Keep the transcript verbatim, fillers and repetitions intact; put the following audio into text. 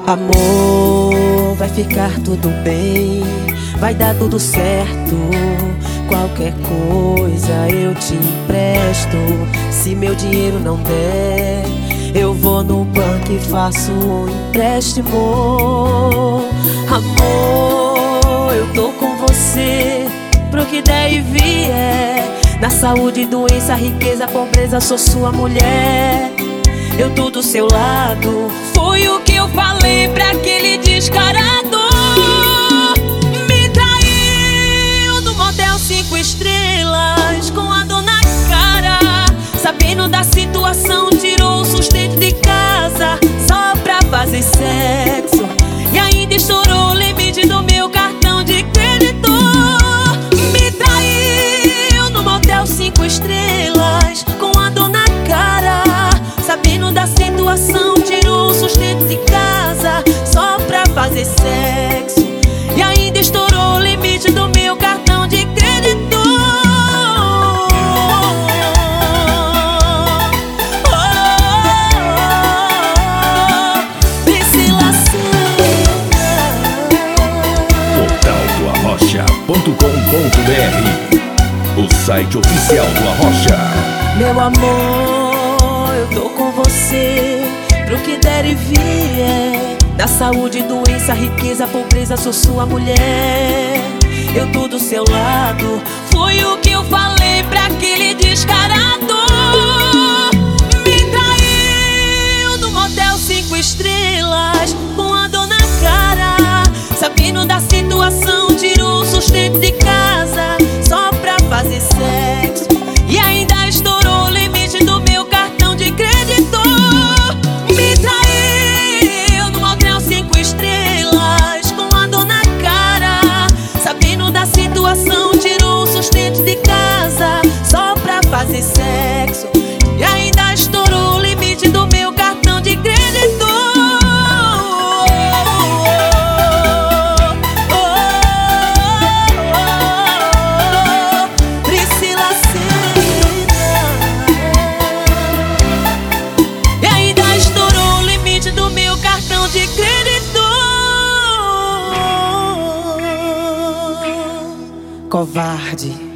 Amor, vai ficar tudo bem, vai dar tudo certo. Qualquer coisa eu te empresto. Se meu dinheiro não der, eu vou no banco e faço um empréstimo. Amor, eu tô com você pro que der e vier. Na saúde, doença, riqueza, pobreza, sou sua mulher. Eu tô do seu lado. Foi o que eu falei pra aquele descarado. Me traiu no motel cinco estrelas, com a dor na cara. Sabendo da situação, tirou o sustento de casa só pra fazer sexo. E ainda estourou o limite do meu cartão de crédito. Me traiu no motel cinco estrelas, com a dor na cara. Sabendo da situação, tirou o sustento de casa só pra fazer sexo. E ainda estourou o limite do meu cartão de crédito. Oh, oh, oh, Priscila Senna. Portal do arrocha ponto com ponto br, o site oficial do Arrocha. Meu amor, eu tô com você pro que der e vier. Da saúde, doença, riqueza, pobreza, sou sua mulher. Eu tô do seu lado. Foi o que eu falei pra aquele descarado. Me traiu no motel cinco estrelas, com a dor na cara. Sabendo da situação, tirou o sustento de casa só pra fazer sexo. E ainda estourou o limite do meu cartão de crédito. Me traiu no motel cinco estrelas, com a dor na cara. Sabendo da situação, tirou o sustento de casa só pra fazer sexo. E ainda estourou o limite do meu cartão de crédito. Oh, oh, oh, oh, Priscila Senna. E ainda estourou o limite do meu cartão de crédito. Covarde.